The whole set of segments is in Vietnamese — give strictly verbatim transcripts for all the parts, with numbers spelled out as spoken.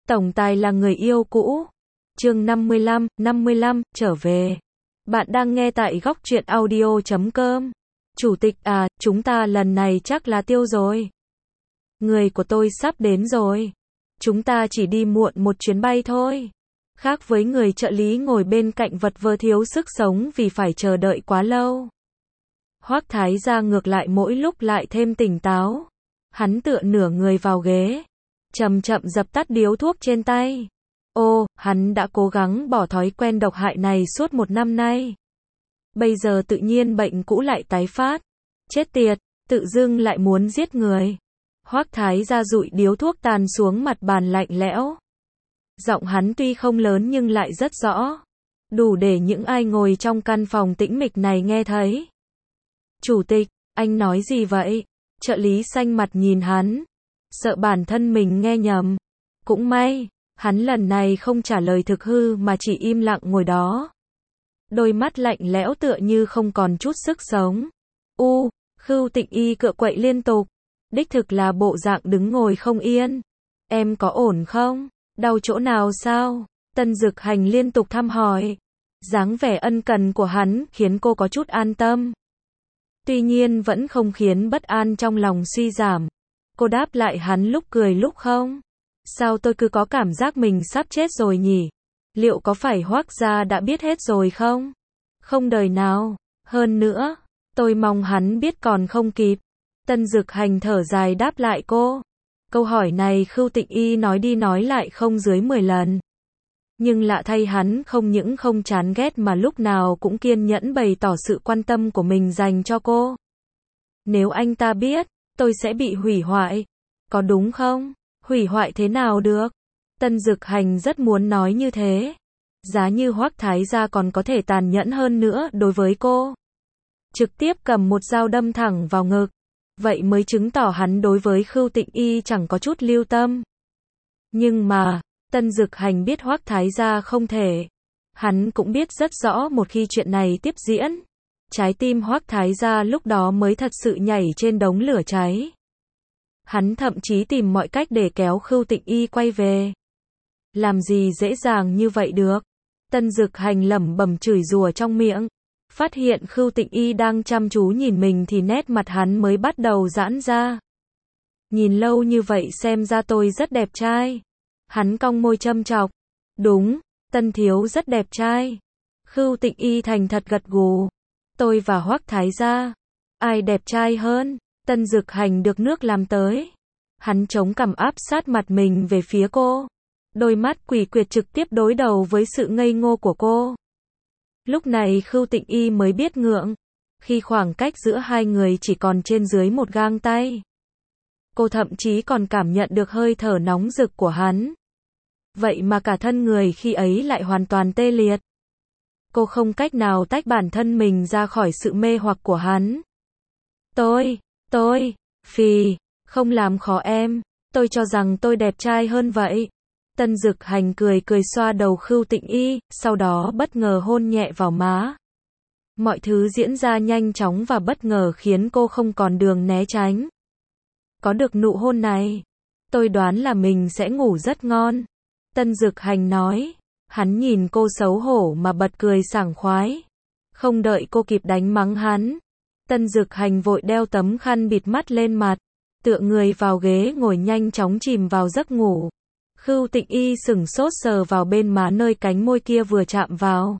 Tổng tài là người yêu cũ. Chương năm mươi lăm, năm mươi lăm, trở về. Bạn đang nghe tại góc truyện audio chấm com. Chủ tịch à, chúng ta lần này chắc là tiêu rồi. Người của tôi sắp đến rồi. Chúng ta chỉ đi muộn một chuyến bay thôi. Khác với người trợ lý ngồi bên cạnh vật vờ thiếu sức sống vì phải chờ đợi quá lâu. Hoắc Thái Gia ngược lại mỗi lúc lại thêm tỉnh táo. Hắn tựa nửa người vào ghế, chậm chậm dập tắt điếu thuốc trên tay. Ô, hắn đã cố gắng bỏ thói quen độc hại này suốt một năm nay. Bây giờ tự nhiên bệnh cũ lại tái phát. Chết tiệt, tự dưng lại muốn giết người. Hoắc Thái Gia dụi điếu thuốc tàn xuống mặt bàn lạnh lẽo. Giọng hắn tuy không lớn nhưng lại rất rõ. Đủ để những ai ngồi trong căn phòng tĩnh mịch này nghe thấy. Chủ tịch, anh nói gì vậy? Trợ lý xanh mặt nhìn hắn. Sợ bản thân mình nghe nhầm. Cũng may, hắn lần này không trả lời thực hư mà chỉ im lặng ngồi đó. Đôi mắt lạnh lẽo tựa như không còn chút sức sống. U, Khưu Tịnh Y cựa quậy liên tục. Đích thực là bộ dạng đứng ngồi không yên. Em có ổn không? Đau chỗ nào sao? Tân Dực Hành liên tục thăm hỏi. Dáng vẻ ân cần của hắn khiến cô có chút an tâm. Tuy nhiên vẫn không khiến bất an trong lòng suy giảm. Cô đáp lại hắn lúc cười lúc không. Sao tôi cứ có cảm giác mình sắp chết rồi nhỉ? Liệu có phải Hoắc gia đã biết hết rồi không? Không đời nào. Hơn nữa, tôi mong hắn biết còn không kịp. Tân Dực Hành thở dài đáp lại cô. Câu hỏi này Khưu Tịnh Y nói đi nói lại không dưới mười lần. Nhưng lạ thay hắn không những không chán ghét mà lúc nào cũng kiên nhẫn bày tỏ sự quan tâm của mình dành cho cô. Nếu anh ta biết, tôi sẽ bị hủy hoại. Có đúng không? Hủy hoại thế nào được? Tân Dực Hành rất muốn nói như thế. Giá như Hoắc Thái Gia còn có thể tàn nhẫn hơn nữa đối với cô. Trực tiếp cầm một dao đâm thẳng vào ngực. Vậy mới chứng tỏ hắn đối với Khưu Tịnh Y chẳng có chút lưu tâm. Nhưng mà, Tân Dực Hành biết Hoắc Thái Gia không thể. Hắn cũng biết rất rõ một khi chuyện này tiếp diễn, trái tim Hoắc Thái Gia lúc đó mới thật sự nhảy trên đống lửa cháy. Hắn thậm chí tìm mọi cách để kéo Khưu Tịnh Y quay về. Làm gì dễ dàng như vậy được? Tân Dực Hành lẩm bẩm chửi rủa trong miệng. Phát hiện Khưu Tịnh Y đang chăm chú nhìn mình thì nét mặt hắn mới bắt đầu giãn ra. Nhìn lâu như vậy xem ra tôi rất đẹp trai. Hắn cong môi châm chọc. Đúng, Tân thiếu rất đẹp trai. Khưu Tịnh Y thành thật gật gù. Tôi và Hoắc Thái Gia, ai đẹp trai hơn? Tân Dực Hành được nước làm tới. Hắn chống cằm áp sát mặt mình về phía cô. Đôi mắt quỷ quyệt trực tiếp đối đầu với sự ngây ngô của cô. Lúc này Khưu Tịnh Y mới biết ngượng. Khi khoảng cách giữa hai người chỉ còn trên dưới một gang tay. Cô thậm chí còn cảm nhận được hơi thở nóng rực của hắn. Vậy mà cả thân người khi ấy lại hoàn toàn tê liệt. Cô không cách nào tách bản thân mình ra khỏi sự mê hoặc của hắn. Tôi, tôi, phì, không làm khó em, tôi cho rằng tôi đẹp trai hơn vậy. Tân Dực Hành cười cười xoa đầu Khưu Tịnh Y, sau đó bất ngờ hôn nhẹ vào má. Mọi thứ diễn ra nhanh chóng và bất ngờ khiến cô không còn đường né tránh. Có được nụ hôn này, tôi đoán là mình sẽ ngủ rất ngon. Tân Dực Hành nói. Hắn nhìn cô xấu hổ mà bật cười sảng khoái. Không đợi cô kịp đánh mắng hắn, Tân Dực Hành vội đeo tấm khăn bịt mắt lên mặt, tựa người vào ghế ngồi nhanh chóng chìm vào giấc ngủ. Khưu Tịnh Y sửng sốt sờ vào bên má nơi cánh môi kia vừa chạm vào.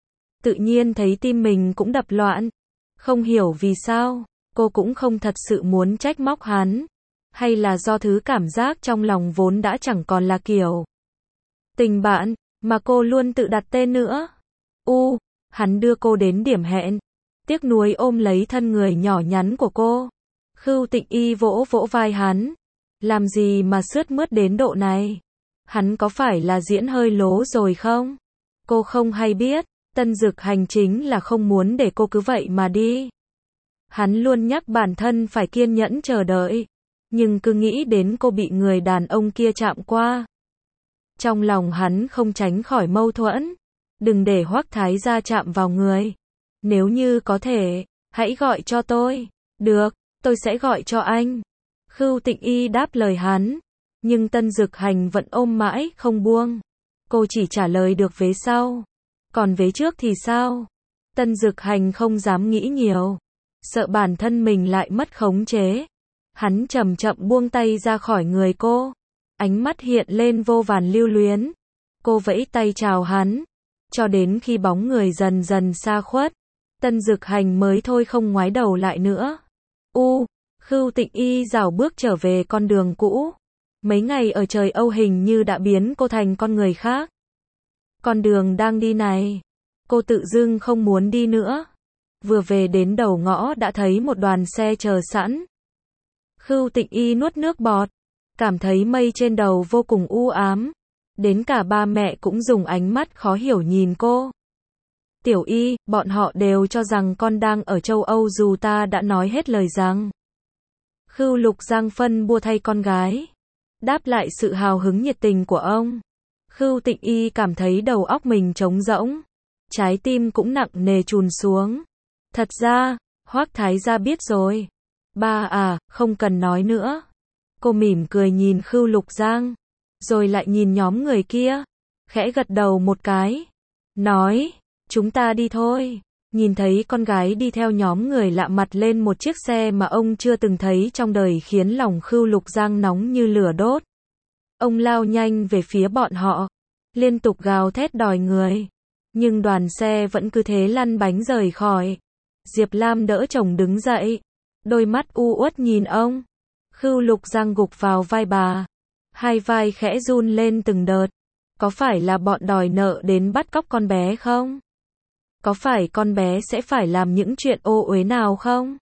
Tự nhiên thấy tim mình cũng đập loạn. Không hiểu vì sao, cô cũng không thật sự muốn trách móc hắn. Hay là do thứ cảm giác trong lòng vốn đã chẳng còn là kiểu tình bạn mà cô luôn tự đặt tên nữa. U, hắn đưa cô đến điểm hẹn. Tiếc nuối ôm lấy thân người nhỏ nhắn của cô. Khưu Tịnh Y vỗ vỗ vai hắn. Làm gì mà sướt mướt đến độ này? Hắn có phải là diễn hơi lố rồi không? Cô không hay biết, Tân Dực Hành chính là không muốn để cô cứ vậy mà đi. Hắn luôn nhắc bản thân phải kiên nhẫn chờ đợi. Nhưng cứ nghĩ đến cô bị người đàn ông kia chạm qua. Trong lòng hắn không tránh khỏi mâu thuẫn. Đừng để Hoắc Thái Gia chạm vào người. Nếu như có thể, hãy gọi cho tôi. Được, tôi sẽ gọi cho anh. Khưu Tịnh Y đáp lời hắn. Nhưng Tân Dực Hành vẫn ôm mãi không buông. Cô chỉ trả lời được vế sau. Còn vế trước thì sao? Tân Dực Hành không dám nghĩ nhiều. Sợ bản thân mình lại mất khống chế. Hắn chậm chậm buông tay ra khỏi người cô. Ánh mắt hiện lên vô vàn lưu luyến. Cô vẫy tay chào hắn. Cho đến khi bóng người dần dần xa khuất. Tân Dực Hành mới thôi không ngoái đầu lại nữa. U, Khưu Tịnh Y rảo bước trở về con đường cũ. Mấy ngày ở trời Âu hình như đã biến cô thành con người khác. Con đường đang đi này, cô tự dưng không muốn đi nữa. Vừa về đến đầu ngõ đã thấy một đoàn xe chờ sẵn. Khưu Tịnh Y nuốt nước bọt, cảm thấy mây trên đầu vô cùng u ám. Đến cả ba mẹ cũng dùng ánh mắt khó hiểu nhìn cô. Tiểu Y, bọn họ đều cho rằng con đang ở châu Âu dù ta đã nói hết lời rằng. Khưu Lục Giang phân bua thay con gái. Đáp lại sự hào hứng nhiệt tình của ông. Khưu Tịnh Y cảm thấy đầu óc mình trống rỗng. Trái tim cũng nặng nề trùn xuống. Thật ra, Hoắc Thái gia biết rồi. Ba à, không cần nói nữa. Cô mỉm cười nhìn Khưu Lục Giang. Rồi lại nhìn nhóm người kia. Khẽ gật đầu một cái. Nói, chúng ta đi thôi. Nhìn thấy con gái đi theo nhóm người lạ mặt lên một chiếc xe mà ông chưa từng thấy trong đời khiến lòng Khưu Lục Giang nóng như lửa đốt. Ông lao nhanh về phía bọn họ. Liên tục gào thét đòi người. Nhưng đoàn xe vẫn cứ thế lăn bánh rời khỏi. Diệp Lam đỡ chồng đứng dậy. Đôi mắt u uất nhìn ông. Khưu Lục Giang gục vào vai bà. Hai vai khẽ run lên từng đợt. Có phải là bọn đòi nợ đến bắt cóc con bé không? Có phải con bé sẽ phải làm những chuyện ô uế nào không?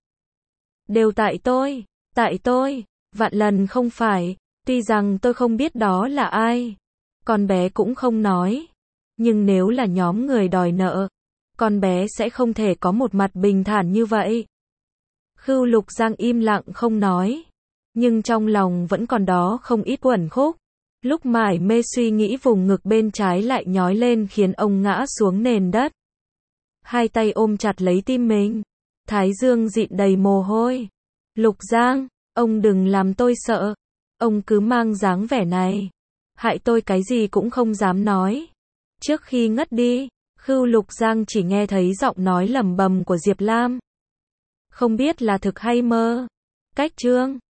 Đều tại tôi, tại tôi, vạn lần không phải, tuy rằng tôi không biết đó là ai. Con bé cũng không nói. Nhưng nếu là nhóm người đòi nợ, con bé sẽ không thể có một mặt bình thản như vậy. Khưu Lục Giang im lặng không nói. Nhưng trong lòng vẫn còn đó không ít uẩn khúc. Lúc mải mê suy nghĩ vùng ngực bên trái lại nhói lên khiến ông ngã xuống nền đất. Hai tay ôm chặt lấy tim mình. Thái dương dịn đầy mồ hôi. Lục Giang, ông đừng làm tôi sợ. Ông cứ mang dáng vẻ này. Hại tôi cái gì cũng không dám nói. Trước khi ngất đi, Khưu Lục Giang chỉ nghe thấy giọng nói lẩm bẩm của Diệp Lam. Không biết là thực hay mơ. Cách chương